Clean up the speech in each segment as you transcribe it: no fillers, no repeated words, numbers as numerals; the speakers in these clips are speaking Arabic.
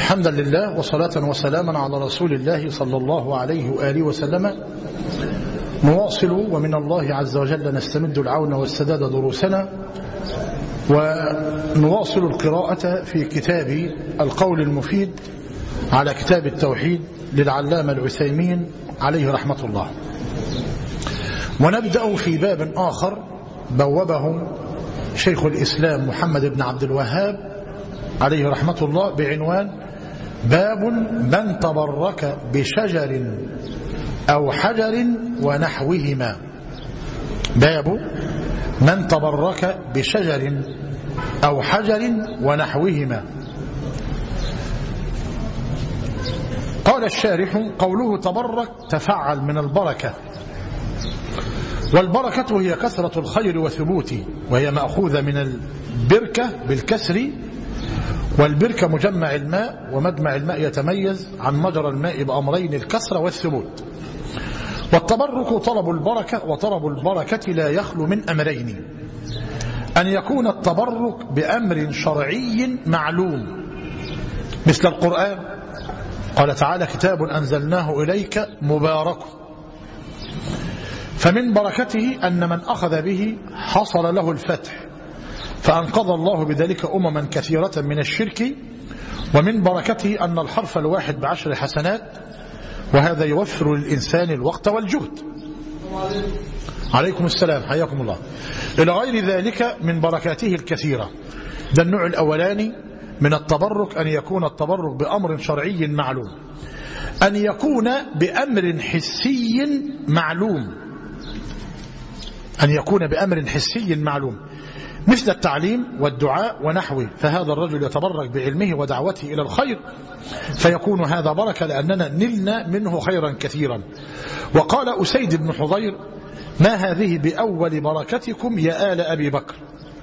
حمدا لله وصلاة وسلاما على رسول الله صلى الله عليه وآله وسلم. نواصل ومن الله عز وجل نستمد العون والسداد دروسنا، ونواصل القراءة في كتاب القول المفيد على كتاب التوحيد للعلامة العثيمين عليه رحمة الله. ونبدأ في باب آخر بوبه شيخ الإسلام محمد بن عبد الوهاب عليه رحمة الله بعنوان باب من تبرك بشجر أو حجر ونحوهما. باب من تبرك بشجر أو حجر ونحوهما. قال الشارح: قوله تبرك تفعل من البركة، والبركة هي كثرة الخير وثبوته، وهي مأخوذة من البركة بالكسر، والبركة مجمع الماء، ومجمع الماء يتميز عن مجرى الماء بأمرين: الكسر والثبوت. والتبرك طلب البركة، وطلب البركة لا يخلو من أمرين: أن يكون التبرك بأمر شرعي معلوم مثل القرآن، قال تعالى: كتاب أنزلناه إليك مبارك، فمن بركته أن من أخذ به حصل له الفتح، فأنقذ الله بذلك أمما كثيرة من الشرك. ومن بركته أن الحرف الواحد ب10 حسنات، وهذا يوفر للإنسان الوقت والجهد. عليكم السلام، حياكم الله. إلى غير ذلك من بركاته الكثيرة. ده النوع الأولاني من التبرك، أن يكون التبرك بأمر شرعي معلوم، أن يكون بأمر حسي معلوم، أن يكون بأمر حسي معلوم مثل التعليم والدعاء ونحوه، فهذا الرجل يتبرك بعلمه ودعوته إلى الخير، فيكون هذا بركة لأننا نلنا منه خيرا كثيرا. وقال أسيد بن حضير: ما هذه بأول بركتكم يا آل أبي بكر،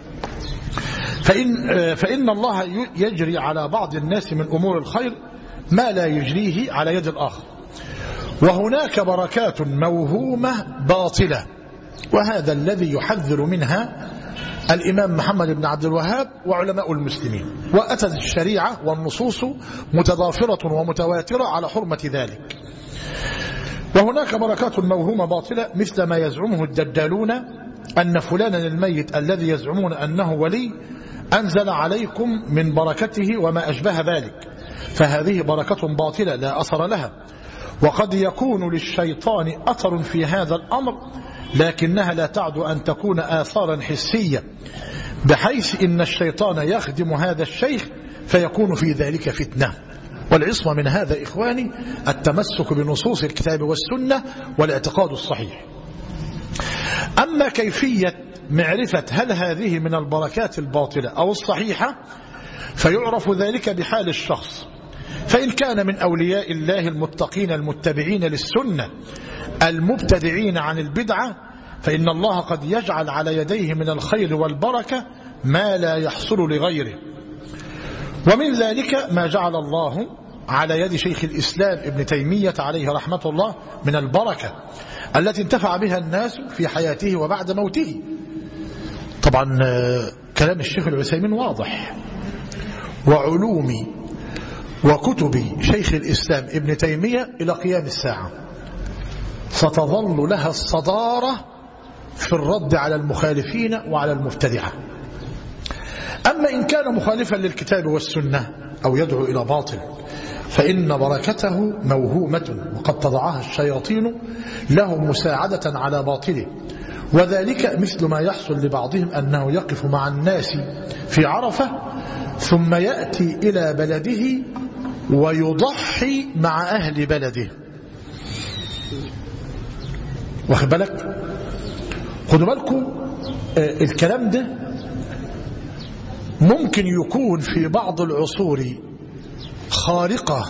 فإن الله يجري على بعض الناس من أمور الخير ما لا يجريه على يد الآخر، وهناك بركات موهومة باطلة، وهذا الذي يحذر منها الإمام محمد بن عبد الوهاب وعلماء المسلمين. وأتت الشريعة والنصوص متضافرة ومتواترة على حرمة ذلك. وهناك بركات موهومة باطلة مثل ما يزعمه الدجالون أن فلانا الميت الذي يزعمون أنه ولي أنزل عليكم من بركته وما أشبه ذلك، فهذه بركة باطلة لا أثر لها. وقد يكون للشيطان أثر في هذا الأمر، لكنها لا تعد أن تكون آثارا حسية، بحيث إن الشيطان يخدم هذا الشيخ فيكون في ذلك فتنة. والعصمة من هذا إخواني التمسك بنصوص الكتاب والسنة والاعتقاد الصحيح. أما كيفية معرفة هل هذه من البركات الباطلة أو الصحيحة، فيعرف ذلك بحال الشخص. فإن كان من أولياء الله المتقين المتبعين للسنة المبتدعين عن البدعة، فإن الله قد يجعل على يديه من الخير والبركة ما لا يحصل لغيره. ومن ذلك ما جعل الله على يد شيخ الإسلام ابن تيمية عليه رحمة الله من البركة التي انتفع بها الناس في حياته وبعد موته. طبعا كلام الشيخ العثيمين واضح، وعلوم وكتب شيخ الإسلام ابن تيمية إلى قيام الساعة ستظل لها الصدارة في الرد على المخالفين وعلى المبتدعة. أما إن كان مخالفا للكتاب والسنة أو يدعو إلى باطل، فإن بركته موهومة، وقد تضعها الشياطين له مساعدة على باطله. وذلك مثل ما يحصل لبعضهم أنه يقف مع الناس في عرفة ثم يأتي إلى بلده ويضحي مع أهل بلده. واخد بالك؟ خدوا بالكم، الكلام ده ممكن يكون في بعض العصور خارقة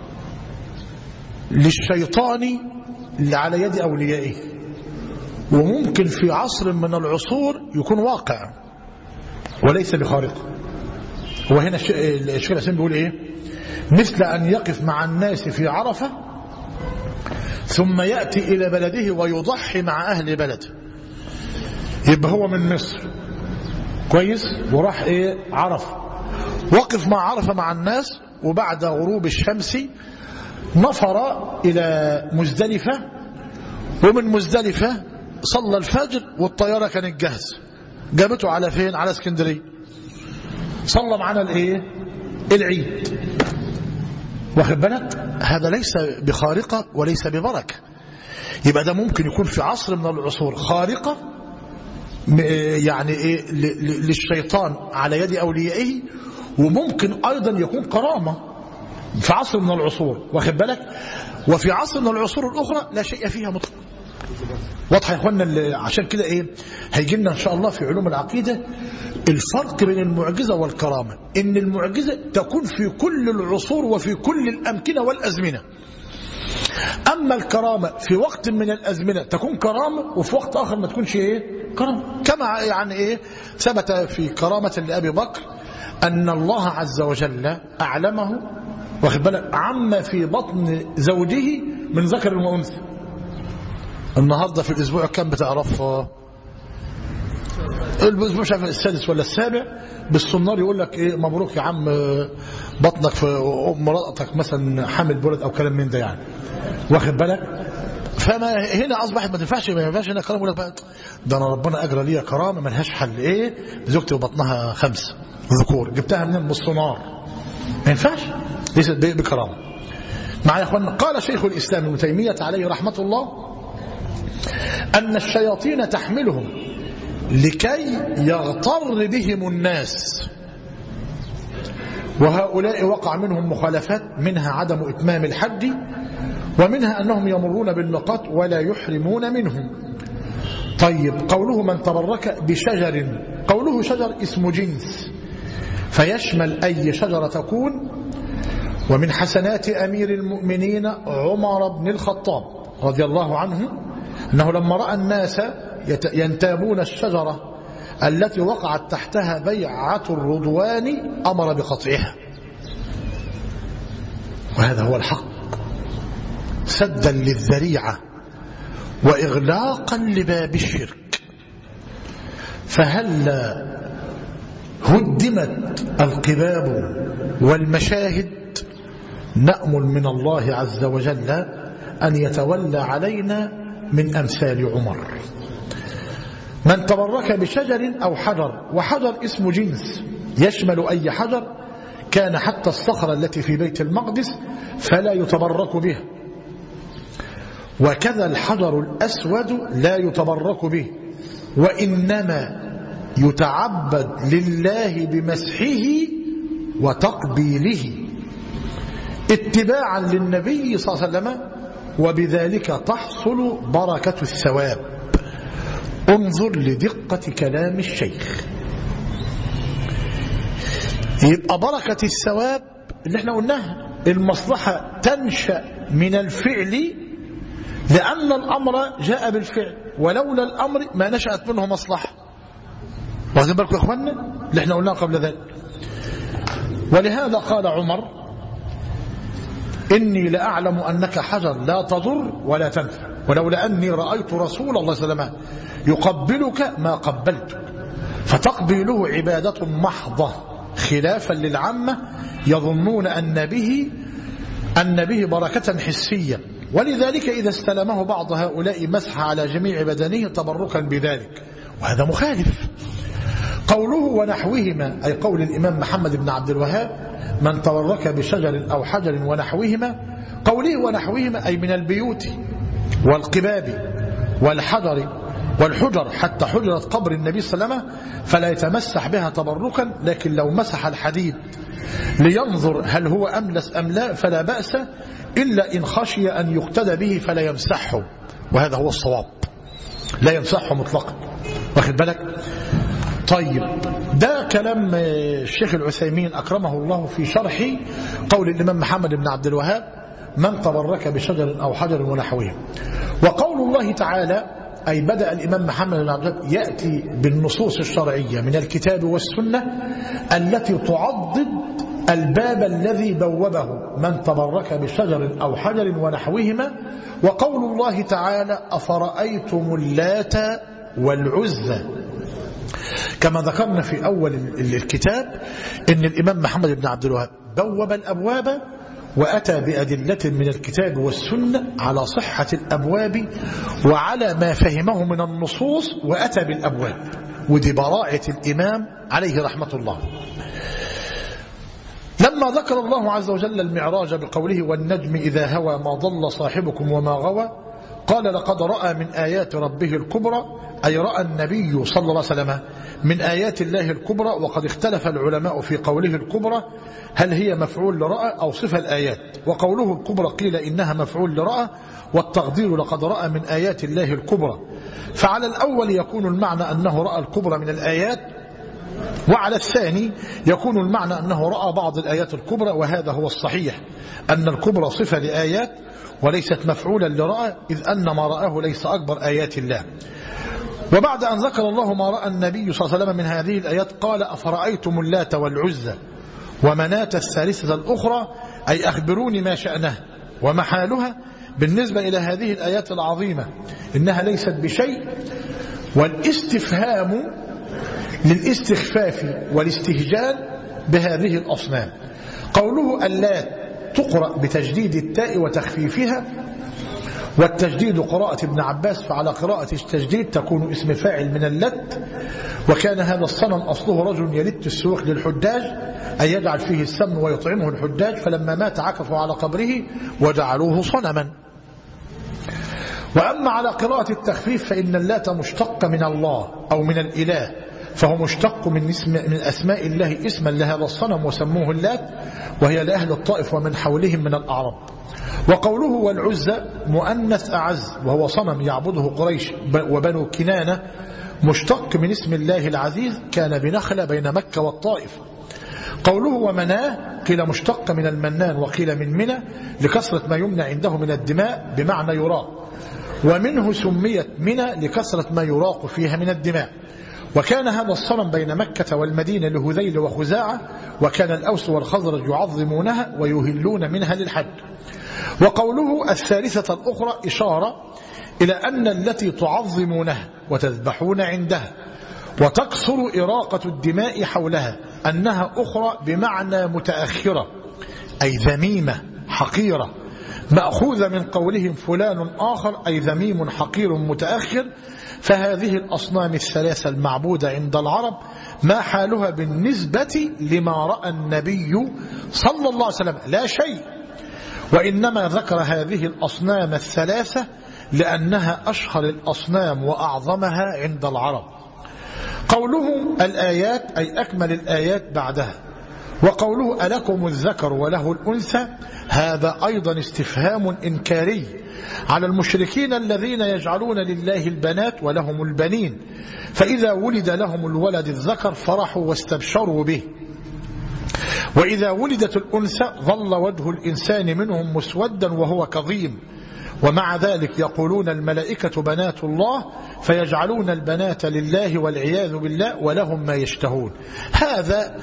للشيطان اللي على يد أوليائه، وممكن في عصر من العصور يكون واقع وليس بخارقة. وهنا الشيخ الإسلام بيقول إيه؟ مثل أن يقف مع الناس في عرفة ثم يأتي إلى بلده ويضحي مع أهل بلده. يبقى هو من مصر كويس وراح عرفة، وقف مع عرفة مع الناس وبعد غروب الشمس نفر إلى مزدلفة، ومن مزدلفة صلى الفجر والطيارة كانت جاهزة، جابته على فين؟ على اسكندرية. صلى معنا الايه؟ العيد. واخد بالك؟ هذا ليس بخارقة وليس ببركة. يبقى ده ممكن يكون في عصر من العصور خارقة يعني ايه للشيطان على يد أوليائه، وممكن أيضا يكون كرامة في عصر من العصور. واخد بالك؟ وفي عصر من العصور الأخرى لا شيء فيها مطلق. واضح يا اخوانا؟ عشان كده ايه هيجي لنا ان شاء الله في علوم العقيده الفرق بين المعجزه والكرامه، ان المعجزه تكون في كل العصور وفي كل الامكنه والازمنه، اما الكرامه في وقت من الازمنه تكون كرامه وفي وقت اخر ما تكونش ايه كرامه. كما يعني ايه ثبت في كرامه لابي بكر ان الله عز وجل اعلمه، واخد بالك، عما في بطن زوجه من ذكر وانثى. النهارده في الاسبوع كم بتعرف؟ الاسبوع مش عارف السادس ولا السابع، بالصنار يقول لك ايه مبروك يا عم بطنك في مراتك مثلا حامل بولد او كلام من ده يعني. واخد بالك؟ فما هنا اصبحت ما ينفعش هنا كلام يقول لك بقى ده انا ربنا اجرى لي كرامه ملهاش حل. ايه زوجتي وبطنها 5 ذكور جبتها من الصنار، ما ينفعش، ليست بكرامه. معايا يا اخوانا؟ قال شيخ الاسلام ابن تيميه عليه رحمه الله أن الشياطين تحملهم لكي يغتر بهم الناس، وهؤلاء وقع منهم مخالفات، منها عدم إتمام الحج، ومنها أنهم يمرون بالنقاط ولا يحرمون منهم. طيب قوله من تبرك بشجر، قوله شجر اسم جنس فيشمل أي شجرة تكون. ومن حسنات أمير المؤمنين عمر بن الخطاب رضي الله عنه أنه لما رأى الناس ينتابون الشجرة التي وقعت تحتها بيعة الرضوان أمر بقطعها، وهذا هو الحق، سدا للذريعة وإغلاقا لباب الشرك. فهل هدمت القباب والمشاهد؟ نأمل من الله عز وجل أن يتولى علينا من أمثال عمر. من تبرك بشجر أو حجر، وحجر اسم جنس يشمل أي حجر كان، حتى الصخرة التي في بيت المقدس فلا يتبرك بها، وكذا الحجر الأسود لا يتبرك به، وإنما يتعبد لله بمسحه وتقبيله اتباعا للنبي صلى الله عليه وسلم، وبذلك تحصل بركة الثواب. انظر لدقة كلام الشيخ. يبقى بركة الثواب اللي احنا قلناها المصلحة تنشأ من الفعل، لأن الأمر جاء بالفعل، ولولا الأمر ما نشأت منه مصلحة. واخدين بالكم يا اخوانا اللي احنا قلناه قبل ذلك؟ ولهذا قال عمر إني لأعلم أنك حجر لا تضر ولا تنفع، ولولا أني رأيت رسول الله صلى الله عليه وسلم يقبلك ما قبلتك. فتقبيله عبادة محضة خلافا للعامة يظنون أن به بركة حسية، ولذلك إذا استلمه بعض هؤلاء مسح على جميع بدنه تبركا بذلك، وهذا مخالف. قوله ونحوهما أي قول الإمام محمد بن عبد الوهاب من تبرك بشجر أو حجر ونحوهما، قوله ونحوهما أي من البيوت والقباب والحجر، حتى حجرة قبر النبي صلى الله عليه وسلم فلا يتمسح بها تبركا، لكن لو مسح الحديد لينظر هل هو أملس أم لا فلا بأس، إلا إن خشي أن يقتدى به فلا يمسحه، وهذا هو الصواب، لا يمسحه مطلقا. واخد بالك؟ طيب ده كلام الشيخ العثيمين أكرمه الله في شرح قول الإمام محمد بن عبد الوهاب من تبرك بشجر أو حجر ونحوه. وقول الله تعالى أي بدأ الإمام محمد بن عبد الوهاب يأتي بالنصوص الشرعية من الكتاب والسنة التي تعضد الباب الذي بوبه من تبرك بشجر أو حجر ونحوهما. وقول الله تعالى أفرأيتم اللات والعزى كما ذكرنا في أول الكتاب إن الإمام محمد بن عبد الوهاب بوب الأبواب وأتى بأدلة من الكتاب والسنة على صحة الأبواب وعلى ما فهمه من النصوص، وأتى بالأبواب، ودي براعة الإمام عليه رحمة الله. لما ذكر الله عز وجل المعراج بقوله والنجم إذا هوى ما ضل صاحبكم وما غوى، قال لقد رأى من آيات ربه الكبرى، أي رأى النبي صلى الله عليه وسلم من آيات الله الكبرى. وقد اختلف العلماء في قوله الكبرى هل هي مفعول لرأى أو صفة الآيات، وقوله الكبرى قيل إنها مفعول لرأى، والتقدير لقد رأى من آيات الله الكبرى. فعلى الأول يكون المعنى أنه رأى الكبرى من الآيات، وعلى الثاني يكون المعنى أنه رأى بعض الآيات الكبرى، وهذا هو الصحيح أن الكبرى صفة لآيات وليست مفعولا لرأى، إذ أن ما رآه ليس أكبر آيات الله. وبعد أن ذكر الله ما رأى النبي صلى الله عليه وسلم من هذه الآيات قال أفرأيتم اللات والعزى ومناة الثالثة الأخرى، أي أخبروني ما شأنها وما حالها بالنسبة إلى هذه الآيات العظيمة، إنها ليست بشيء. والاستفهام للاستخفاف والاستهجان بهذه الأصنام. قوله اللات تقرأ بتجديد التاء وتخفيفها، والتجديد قراءة ابن عباس، فعلى قراءة التجديد تكون اسم فاعل من اللت. وكان هذا الصنم أصله رجل يلت السوق للحجاج، أي يجعل فيه السمن ويطعمه الحجاج، فلما مات عكفوا على قبره وجعلوه صنما. وأما على قراءة التخفيف فإن اللات مشتق من الله أو من الإله، فهو مشتق من أسماء الله اسما لهذا الصنم وسموه اللات، وهي لأهل الطائف ومن حولهم من الأعراب. وقوله والعزى مؤنث أعز، وهو صنم يعبده قريش وبنو كنانة، مشتق من اسم الله العزيز، كان بنخلة بين مكة والطائف. قوله ومناه قيل مشتق من المنان وقيل من منى، لكثرة ما يمنى عنده من الدماء بمعنى يراق، ومنه سميت منى لكثرة ما يراق فيها من الدماء. وكان هذا الصنم بين مكة والمدينة لهذيل وخزاعة، وكان الأوس والخزرج يعظمونها ويهلون منها للحج. وقوله الثالثة الأخرى إشارة إلى أن التي تعظمونها وتذبحون عندها وتكثر إراقة الدماء حولها أنها أخرى بمعنى متأخرة، أي ذميمة حقيرة، مأخوذة من قولهم فلان آخر، أي ذميم حقير متأخر. فهذه الأصنام الثلاثة المعبودة عند العرب ما حالها بالنسبة لما رأى النبي صلى الله عليه وسلم؟ لا شيء. وإنما ذكر هذه الأصنام الثلاثة لأنها أشهر الأصنام وأعظمها عند العرب. قوله الآيات أي أكمل الآيات بعدها. وقوله ألكم الذكر وله الأنثى، هذا أيضا استفهام إنكاري على المشركين الذين يجعلون لله البنات ولهم البنين، فإذا ولد لهم الولد الذكر فرحوا واستبشروا به، وإذا ولدت الأنثى ظل وجه الإنسان منهم مسودا وهو كظيم. ومع ذلك يقولون الملائكة بنات الله، فيجعلون البنات لله والعياذ بالله ولهم ما يشتهون. هذا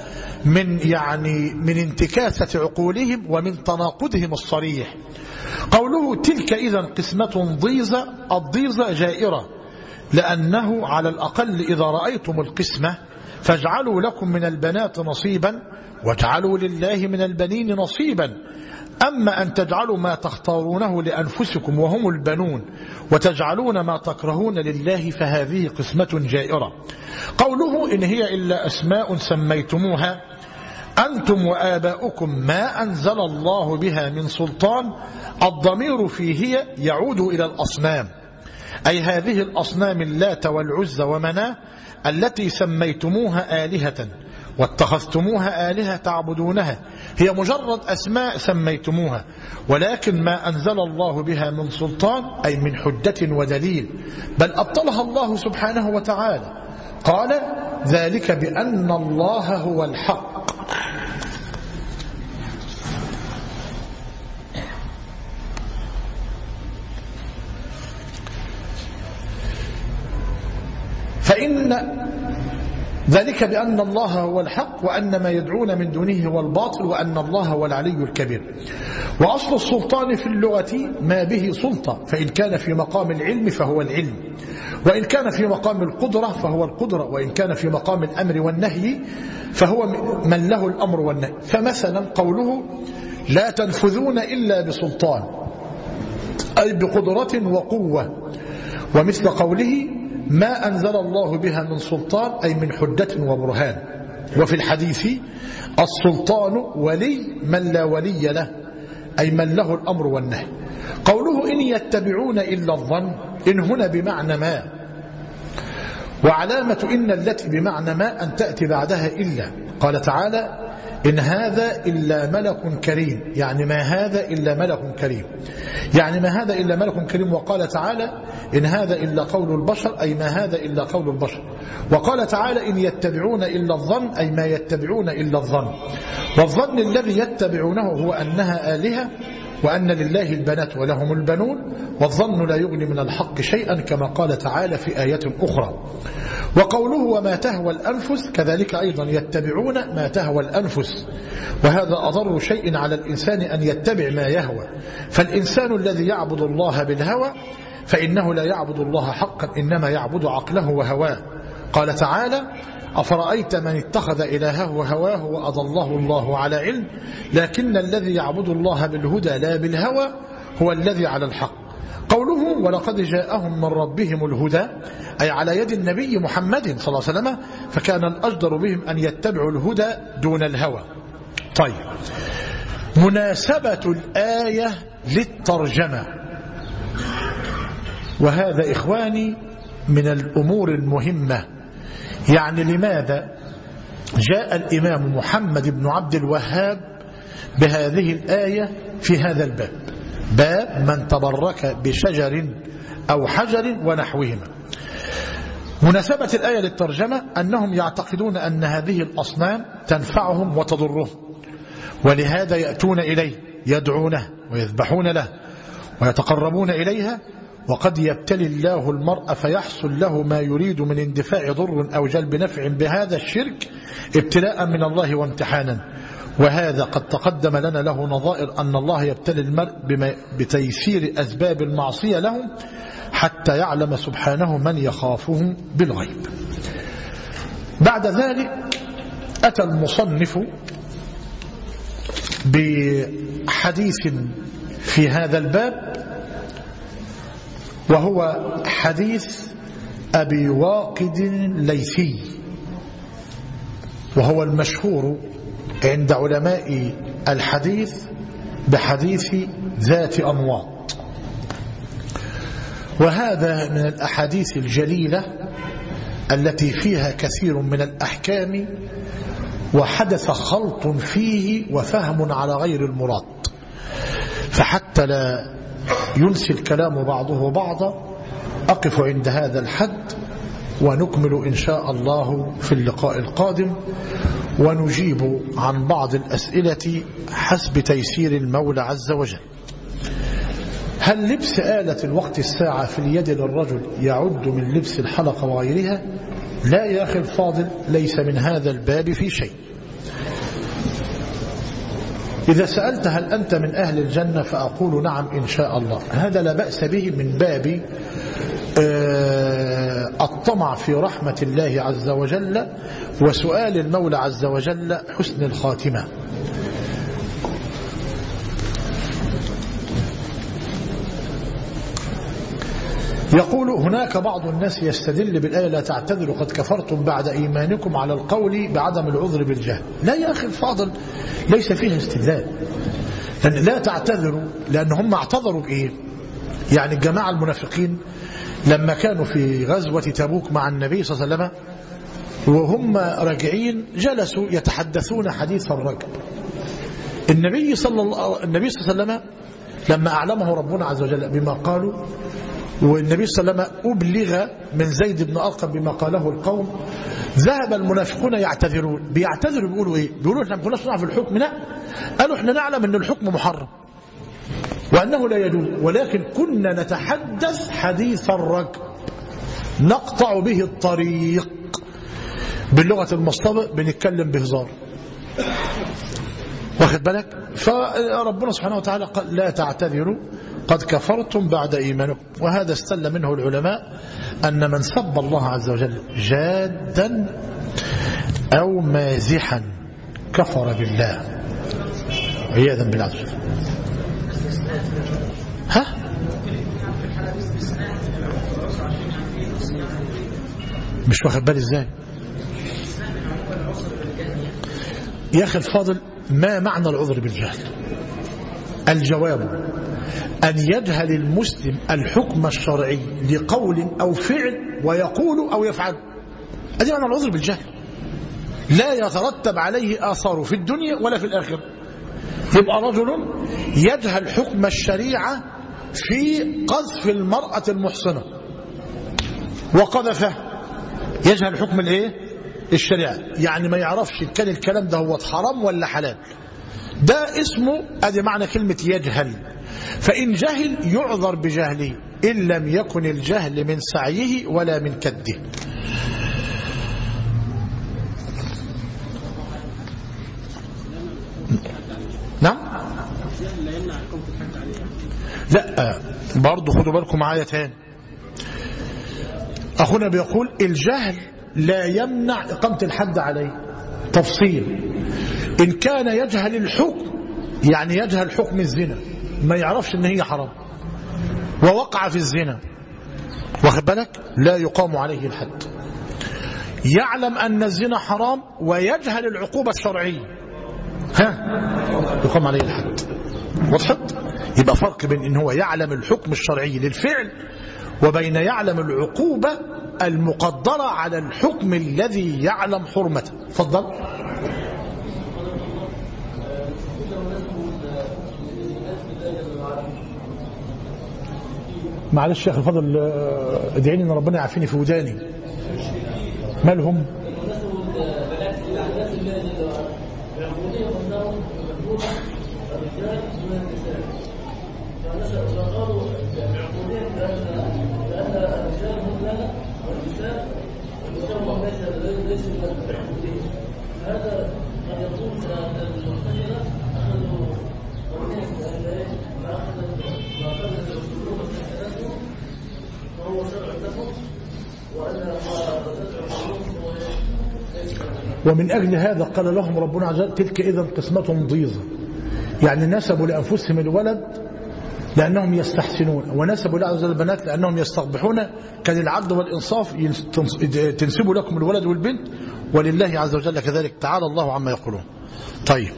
من انتكاسة عقولهم ومن تناقضهم الصريح. قوله تلك إذا قسمة ضيزة، الضيزة جائرة، لأنه على الأقل إذا رأيتم القسمة فاجعلوا لكم من البنات نصيبا واجعلوا لله من البنين نصيبا. أما أن تجعلوا ما تختارونه لأنفسكم وهم البنون وتجعلون ما تكرهون لله فهذه قسمة جائرة. قوله إن هي إلا أسماء سميتموها أنتم وآباؤكم ما أنزل الله بها من سلطان، الضمير فيه يعود إلى الأصنام، أي هذه الأصنام اللات والعزى ومناة التي سميتموها آلهة واتخذتموها آلهة تعبدونها، هي مجرد أسماء سميتموها، ولكن ما أنزل الله بها من سلطان، أي من حجة ودليل، بل أبطلها الله سبحانه وتعالى. قال ذلك بأن الله هو الحق. فإن ذلك بأن الله هو الحق وأن ما يدعون من دونه هو الباطل وأن الله هو العلي الكبير. وأصل السلطان في اللغة ما به سلطة، فإن كان في مقام العلم فهو العلم، وإن كان في مقام القدرة فهو القدرة، وإن كان في مقام الأمر والنهي فهو من له الأمر والنهي. فمثلا قوله لا تنفذون إلا بسلطان، أي بقدرة وقوة. ومثل قوله ما أنزل الله بها من سلطان، أي من حجة وبرهان. وفي الحديث السلطان ولي من لا ولي له، أي من له الأمر والنهي. قوله إن يتبعون إلا الظن، إن هنا بمعنى ما، وعلامة إن التي بمعنى ما أن تأتي بعدها إلا. قال تعالى إن هذا إلا ملك كريم، يعني ما هذا إلا ملك كريم، يعني ما هذا إلا ملك كريم. وقال تعالى إن هذا إلا قول البشر، أي ما هذا إلا قول البشر. وقال تعالى إن يتبعون إلا الظن، أي ما يتبعون إلا الظن. والظن الذي يتبعونه هو أنها آلهة، وأن لله البنات ولهم البنون، والظن لا يغني من الحق شيئا، كما قال تعالى في آية أخرى. وقوله وما تهوى الأنفس، كذلك أيضا يتبعون ما تهوى الأنفس، وهذا أضر شيء على الإنسان أن يتبع ما يهوى. فالإنسان الذي يعبد الله بالهوى فإنه لا يعبد الله حقا، إنما يعبد عقله وهواه. قال تعالى أفرأيت من اتخذ إلهه هواه وأضله الله على علم، لكن الذي يعبد الله بالهدى لا بالهوى هو الذي على الحق. قوله ولقد جاءهم من ربهم الهدى، أي على يد النبي محمد صلى الله عليه وسلم، فكان الأجدر بهم أن يتبعوا الهدى دون الهوى. طيب، مناسبة الآية للترجمة، وهذا إخواني من الأمور المهمة. يعني لماذا جاء الإمام محمد بن عبد الوهاب بهذه الآية في هذا الباب، باب من تبرك بشجر أو حجر ونحوهما؟ مناسبة الآية للترجمة أنهم يعتقدون أن هذه الأصنام تنفعهم وتضرهم، ولهذا يأتون إليه يدعونه ويذبحون له ويتقربون إليها. وقد يبتلي الله المرء فيحصل له ما يريد من اندفاع ضر أو جلب نفع بهذا الشرك ابتلاء من الله وامتحانا. وهذا قد تقدم لنا له نظائر أن الله يبتلي المرء بتيسير أسباب المعصية لهم حتى يعلم سبحانه من يخافه بالغيب. بعد ذلك أتى المصنف بحديث في هذا الباب، وهو حديث أبي واقد الليثي، وهو المشهور عند علماء الحديث بحديث ذات أنواط. وهذا من الأحاديث الجليلة التي فيها كثير من الأحكام، وحدث خلط فيه وفهم على غير المراد، فحتى لا ينسي الكلام بعضه بعضا أقف عند هذا الحد، ونكمل إن شاء الله في اللقاء القادم، ونجيب عن بعض الأسئلة حسب تيسير المولى عز وجل. هل لبس آلة الوقت الساعة في اليد للرجل يعد من لبس الحلقة وغيرها؟ لا يا أخي الفاضل، ليس من هذا الباب في شيء. إذا سألت هل أنت من أهل الجنة فأقول نعم إن شاء الله، هذا لا بأس به من باب الطمع في رحمة الله عز وجل، وسؤال المولى عز وجل حسن الخاتمة. يقول هناك بعض الناس يستدل بالآية لا تعتذروا قد كفرتم بعد إيمانكم على القول بعدم العذر بالجهل. لا يا أخي الفاضل، ليس فيه استدلال. لا تعتذروا، لأن هم اعتذروا بإيه؟ يعني الجماعة المنافقين لما كانوا في غزوة تبوك مع النبي صلى الله عليه وسلم وهم راجعين جلسوا يتحدثون حديث الرجل. النبي صلى الله عليه وسلم لما أعلمه ربنا عز وجل بما قالوا، والنبي صلى الله عليه وسلم أبلغ من زيد بن أرقم بما قاله القوم، ذهب المنافقون يعتذرون. بيعتذروا بيقولوا إيه؟ بيقولوا إحنا ما كناش نعرف الحكم. لا، قالوا إحنا نعلم أن الحكم محرم وأنه لا يجوز، ولكن كنا نتحدث حديث الرجل نقطع به الطريق، باللغة المصطبة بنتكلم بهزار، واخد بالك؟ فربنا سبحانه وتعالى قال لا تعتذروا قد كفرتم بعد إيمانكم. وهذا استل منه العلماء أن من سب الله عز وجل جادا أو مازحا كفر بالله عياذا بالله عز وجل. ها؟ مش واخد بالي ازاي يا أخي الفاضل؟ ما معنى العذر بالجهل؟ الجواب أن يجهل المسلم الحكم الشرعي لقول أو فعل ويقول أو يفعل. هذا معنى العذر بالجهل، لا يترتب عليه آثاره في الدنيا ولا في الآخرة. يبقى رجل يجهل حكم الشريعة في قذف المرأة المحصنة وقذفه، يجهل حكم الايه؟ الشريعة، يعني ما يعرفش كان الكلام ده هو حرام ولا حلال. ده اسمه، ادي معنى كلمة يجهل. فإن جهل يعذر بجهله إن لم يكن الجهل من سعيه ولا من كده. نعم؟ لا برضه خدوا بالكم معايا تاني. أخونا بيقول الجهل لا يمنع إقامة الحد عليه. تفصيل: إن كان يجهل الحكم، يعني يجهل حكم الزنا، ما يعرفش إن هي حرام ووقع في الزنا، واخد بالك، لا يقام عليه الحد. يعلم أن الزنا حرام ويجهل العقوبة الشرعية، يقام عليه الحد. وضحت؟ يبقى فرق بين إن هو يعلم الحكم الشرعي للفعل وبين يعلم العقوبة المقدرة على الحكم الذي يعلم حرمته. تفضل. معلش يا أخي الفضل، ادعيني ان ربنا يعافيني في وداني. مالهم؟ ومن أجل هذا قال لهم ربنا عز وجل: تلك إذا قسمة ضيزى. يعني نسبوا لأنفسهم الولد لأنهم يستحسنون، ونسبوا لله عز وجل البنات لأنهم يستقبحون. كان العدل والإنصاف تنسبوا لكم الولد والبنت، ولله عز وجل كذلك. تعالى الله عما يقولون. طيب،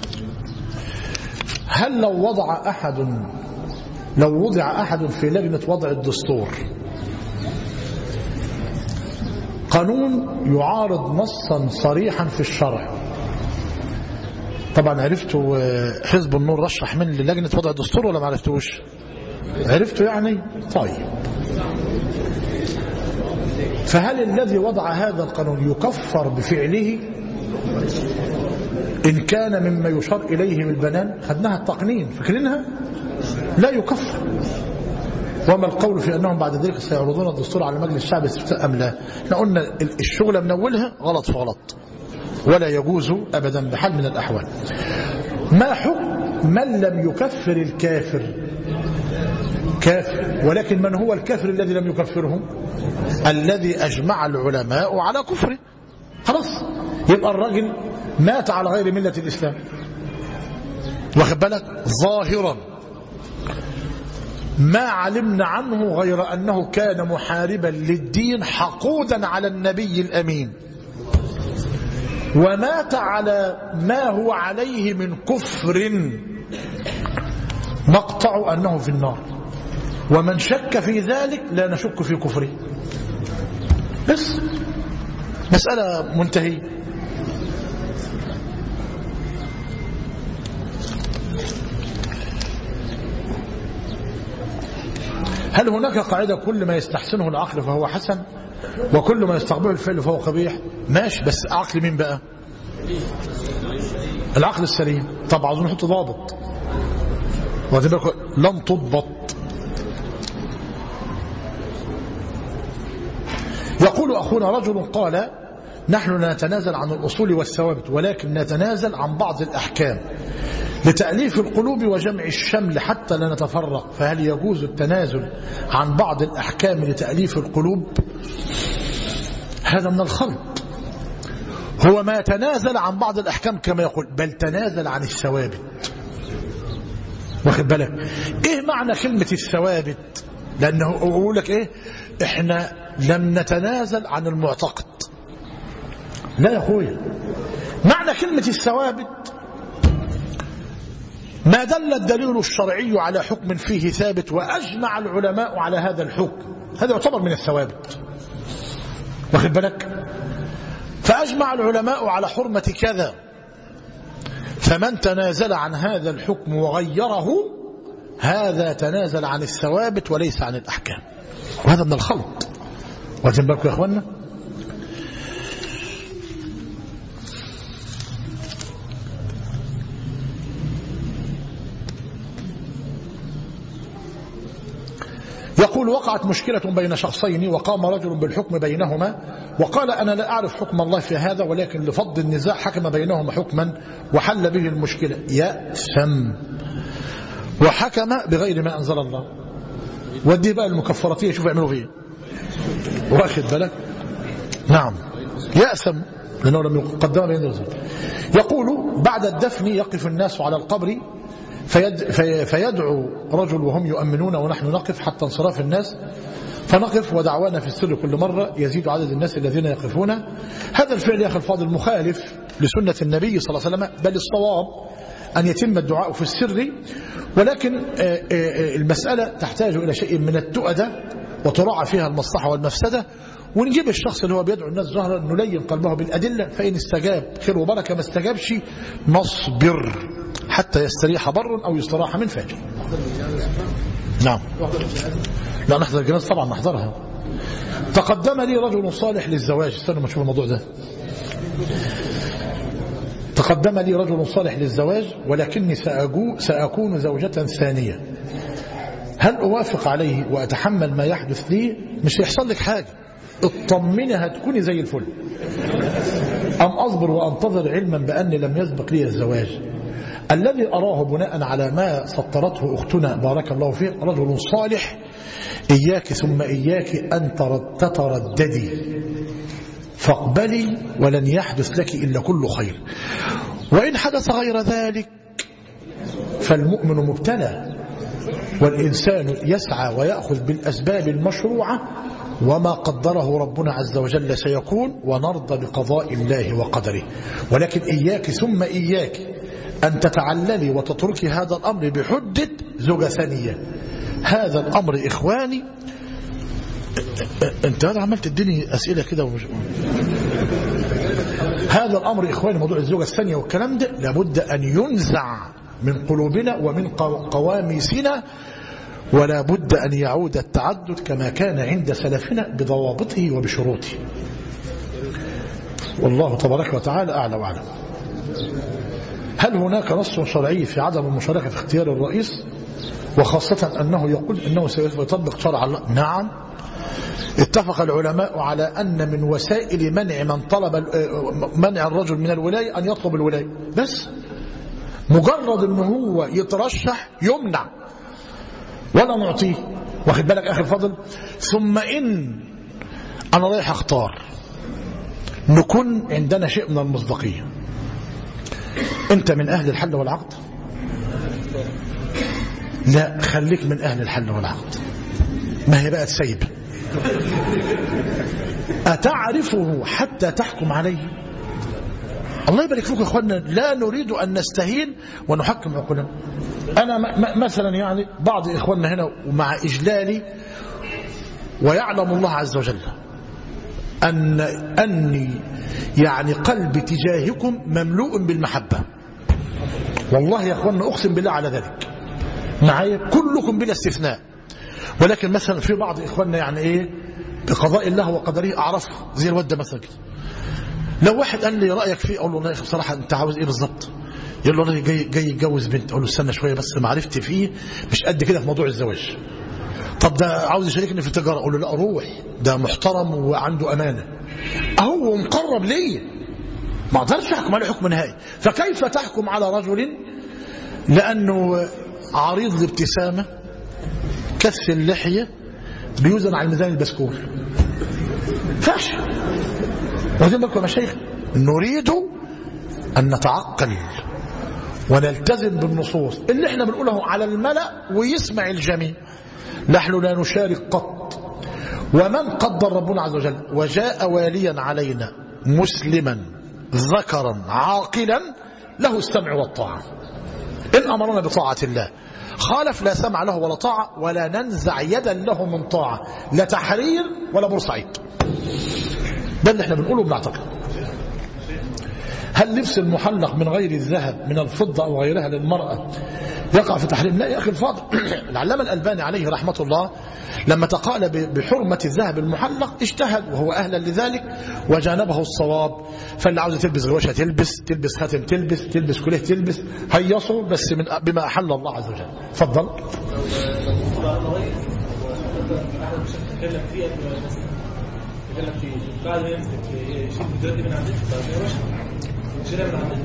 هل لو وضع أحد في لجنة وضع الدستور قانون يعارض نصا صريحا في الشرع، طبعا عرفتوا حزب النور رشح من للجنة وضع الدستور ولا ما عرفتوش؟ عرفتوا يعني؟ طيب، فهل الذي وضع هذا القانون يكفر بفعله إن كان مما يشار إليه بالبنان؟ خدناها التقنين، فاكرينها؟ لا يكفر. وما القول في أنهم بعد ذلك سيعرضون الدستور على مجلس الشعب استفتاء أم لا؟ احنا قلنا الشغلة من أولها غلط في غلط، ولا يجوز أبدا بحال من الأحوال. ما حكم من لم يكفر الكافر؟ كافر، ولكن من هو الكافر الذي لم يكفره؟ الذي أجمع العلماء على كفره. خلاص، يبقى الرجل مات على غير ملة الإسلام، واخد بالك، ظاهرا ما علمنا عنه غير أنه كان محاربا للدين حقودا على النبي الأمين، ومات على ما هو عليه من كفر نقطع أنه في النار، ومن شك في ذلك لا نشك في كفره. بس مسألة منتهية. هل هناك قاعدة كل ما يستحسنه العقل فهو حسن وكل ما يستقبله الفعل فهو قبيح؟ ماشي، بس عقل مين بقى؟ العقل السليم. طبعا عاوزين نحط ضابط، لم تضبط. يقول أخونا: رجل قال: نحن نتنازل عن الأصول والثوابت ولكن نتنازل عن بعض الأحكام، لتأليف القلوب وجمع الشمل حتى لا نتفرق. فهل يجوز التنازل عن بعض الأحكام لتأليف القلوب؟ هذا من الخلط. هو ما تنازل عن بعض الأحكام كما يقول، بل تنازل عن الثوابت. واخد بالك ايه معنى كلمة الثوابت؟ لأنه يقول لك ايه، احنا لم نتنازل عن المعتقد. لا يا اخويا، معنى كلمة الثوابت ما دل الدليل الشرعي على حكم فيه ثابت وأجمع العلماء على هذا الحكم، هذا يعتبر من الثوابت. واخد بالك؟ فأجمع العلماء على حرمة كذا، فمن تنازل عن هذا الحكم وغيره هذا تنازل عن الثوابت وليس عن الأحكام، وهذا من الخلط. واخدين بالكم يا اخوانا؟ يقول وقعت مشكلة بين شخصين وقام رجل بالحكم بينهما وقال أنا لا أعرف حكم الله في هذا، ولكن لفض النزاع حكم بينهما حكما وحل به المشكلة، يأثم وحكم بغير ما أنزل الله. ودي بقى المكفراتية شوف يعملوا فيه. واخد بالك؟ نعم يأثم لأنه لم يقدم بين الرسول. يقول بعد الدفن يقف الناس على القبر فيدعو رجل وهم يؤمنون ونحن نقف حتى انصراف الناس، فنقف ودعوانا في السر كل مرة يزيد عدد الناس الذين يقفون. هذا الفعل يا أخي الفاضل مخالف لسنة النبي صلى الله عليه وسلم، بل الصواب أن يتم الدعاء في السر، ولكن المسألة تحتاج إلى شيء من التؤدة وتراعى فيها المصلحة والمفسدة، ونجيب الشخص اللي هو بيدعو الناس جهرا نلين قلبه بالأدلة، فإن استجاب خير وبركة، ما استجابش نصبر حتى يستريح بر أو يستراح من فاجر. نعم لا نحضر الجنازة طبعا نحضرها. تقدم لي رجل صالح للزواج، استنوا ما نشوف الموضوع ده. تقدم لي رجل صالح للزواج ولكني سأكون زوجة ثانية، هل أوافق عليه وأتحمل ما يحدث لي؟ مش هيحصل لك حاجة، اطمني هتكوني زي الفل. أم أصبر وأنتظر علما بأني لم يسبق لي الزواج؟ الذي أراه بناء على ما سطرته أختنا بارك الله فيه رجل صالح، إياك ثم إياك أن تترددي، فاقبلي ولن يحدث لك إلا كل خير، وإن حدث غير ذلك فالمؤمن مبتلى، والإنسان يسعى ويأخذ بالأسباب المشروعة، وما قدره ربنا عز وجل سيكون، ونرضى بقضاء الله وقدره. ولكن إياك ثم إياك أن تتعللي وتتركي هذا الأمر بحجة زوجة ثانية. هذا الأمر إخواني، أنت هذا عملت تديني أسئلة كده هذا الأمر إخواني موضوع الزوجة الثانية والكلام ده لابد أن ينزع من قلوبنا ومن قواميسنا، ولا بد أن يعود التعدد كما كان عند سلفنا بضوابطه وبشروطه. والله تبارك وتعالى أعلى وأعلم. هل هناك نص شرعي في عدم المشاركة في اختيار الرئيس، وخاصة أنه يقول أنه سيطبق شرع الله؟ نعم، اتفق العلماء على أن من وسائل منع من طلب منع الرجل من الولاية أن يطلب الولاية، بس مجرد أنه هو يترشح يمنع ولا نعطيه. واخد بالك أخي الفضل؟ ثم إن أنا رايح أختار نكون عندنا شيء من المصداقية. أنت من أهل الحل والعقد؟ لا، خليك من أهل الحل والعقد. ما هي بقى تسيب؟ أتعرفه حتى تحكم عليه؟ الله يبارك فيكم يا اخوانا، لا نريد أن نستهين ونحكم عقولنا. أنا مثلا يعني بعض إخواننا هنا ومع إجلالي ويعلم الله عز وجل أني يعني قلبي تجاهكم مملوء بالمحبة، والله يا أخوانا أقسم بالله على ذلك، معايا كلكم بلا استثناء. ولكن مثلا في بعض إخواننا يعني إيه بقضاء الله وقدره أعرفه، زي الواد ده مثلا كده، لو واحد قال لي رأيك فيه أقول له والله بصراحة أنت عاوز إيه بالظبط؟ يقول له والله جاي يتجوز بنت، أقول له استنى شوية بس معرفتي فيه مش قد كده في موضوع الزواج. طب ده عاوز يشاركني في التجارة، أقول له لا روح، ده محترم وعنده أمانة، أهو مقرب ليا، ما أقدرش أحكم عليه حكم نهائي. فكيف تحكم على رجل لأنه عريض الابتسامة كث اللحية بيوزن على الميزان البسكول فاش. وزين بالكم يا مشايخ نريد أن نتعقل ونلتزم بالنصوص اللي احنا بنقوله على الملأ ويسمع الجميع. نحن لا نشارك قط. ومن قدر ربنا عز وجل وجاء واليا علينا مسلما ذكرا عاقلا له السمع والطاعة. إن أمرنا بطاعة الله خالف لا سمع له ولا طاعة، ولا ننزع يدا له من طاعة، لا تحرير ولا بورسعيد. ده اللي احنا بنقوله بنعتقد. هل لبس المحلق من غير الذهب من الفضة أو غيرها للمرأة يقع في تحريم؟ لا يا أخي الفاضل. العلامة الألباني عليه رحمة الله لما تقال بحرمة الذهب المحلق اجتهد وهو أهلا لذلك وجانبه الصواب. فاللي عاوزة تلبس غواشة تلبس خاتم تلبس كليه تلبس، هيصوا بس بما أحل الله عز وجل. تفضل. بعد ما يمسك يشيل الدرجة من عندك يشيلها من عندك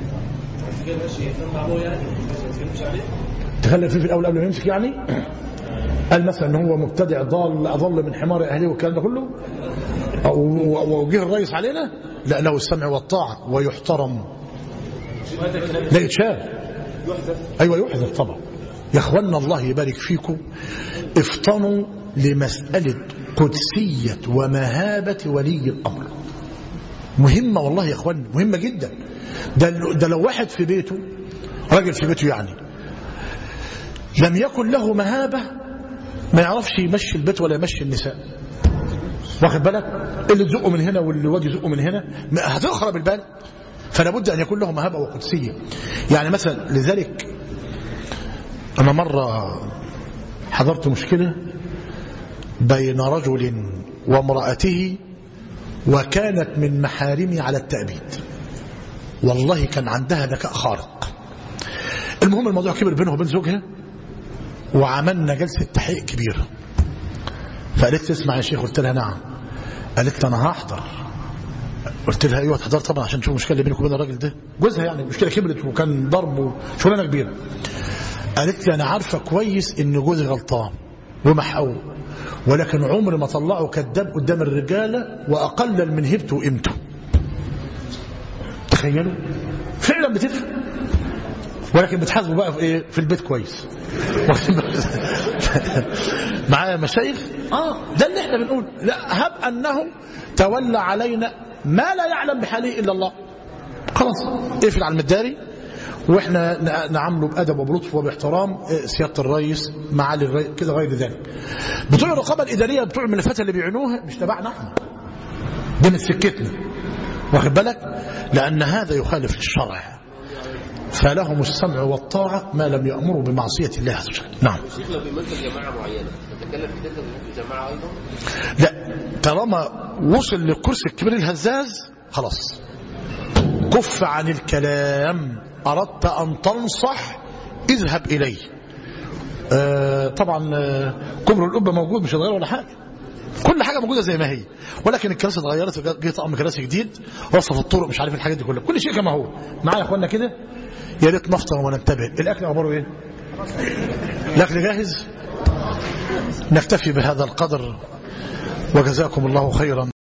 تخلف فيه في الأول قبل ما يمسك يعني. قال مثلا ان هو مبتدع ضال أضل من حمار أهله والكلام ده كله وجه الرئيس علينا. لا، له السمع والطاعة ويحترم. لا يتشال. أيوة يحذف طبعا. يا اخوانا الله يبارك فيكم افطنوا لمسألة قدسية ومهابة ولي الأمر. مهمة والله يا اخوان، مهمة جدا. ده لو واحد في بيته، راجل في بيته يعني لم يكن له مهابة ما يعرفش يمشي البيت ولا يمشي النساء. واخد بالك؟ اللي تزقه من هنا واللي واد يزقه من هنا هتخرب البال. فلا بد أن يكون له مهابة وقدسية. يعني مثلا لذلك أنا مرة حضرت مشكلة بين رجل وامرأته وكانت من محارمي على التأبيد. والله كان عندها ذكاء خارق. المهم الموضوع كبر بينه وبين زوجها وعملنا جلسة تحقيق كبيرة. فقالت لي اسمع يا شيخ. قلت لها نعم. قالت لي أنا هحضر. قلت لها ايوه تحضر طبعا عشان تشوف المشكله اللي بينك وبين الراجل ده جوزها. يعني المشكله كبرت وكان ضرب وشغلانه كبيره. قالت لي انا عارفه كويس ان جوزي غلطان ومحقوق، ولكن عمري ما طلعه كذاب قدام الرجاله واقلل من هيبته وقيمته. تخيلوا فعلا بتفهم، ولكن بتحاسبه بقى في ايه؟ في البيت كويس. معايا مشايخ؟ ده اللي احنا بنقول. لا، هب انه تولى علينا ما لا يعلم بحاله الا الله. خلاص اقفل على المداري واحنا نعامله بادب وبلطف وباحترام. سياده الرئيس، معالي الرئيس، كده غير ذلك. بتوع الرقابه الاداريه، بتوع الملفات اللي بيعينوها مش تبعنا احنا، دي من سكتنا. واخد بالك؟ لان هذا يخالف الشرع. فلهم السمع والطاعة ما لم يأمروا بمعصية الله عز وجل. نعم. الشيخ لو بيمثل جماعة معينة تتكلم في تلك الجماعة أيضا؟ لا، طالما وصل للكرسي الكبير الهزاز خلاص كف عن الكلام. أردت أن تنصح اذهب إليه. طبعا كبر القبة موجود، مش هتغير ولا حاجة. كل حاجة موجودة زي ما هي، ولكن الكراسي اتغيرت وجه طقم كراسي جديد، وصف الطرق، مش عارف الحاجات دي كلها، كل شيء كما هو. معايا يا اخوانا كده؟ يا ريت نفطر وننتبه. الاكل اخباره ايه؟ الاكل جاهز؟ نكتفي بهذا القدر وجزاكم الله خيرا.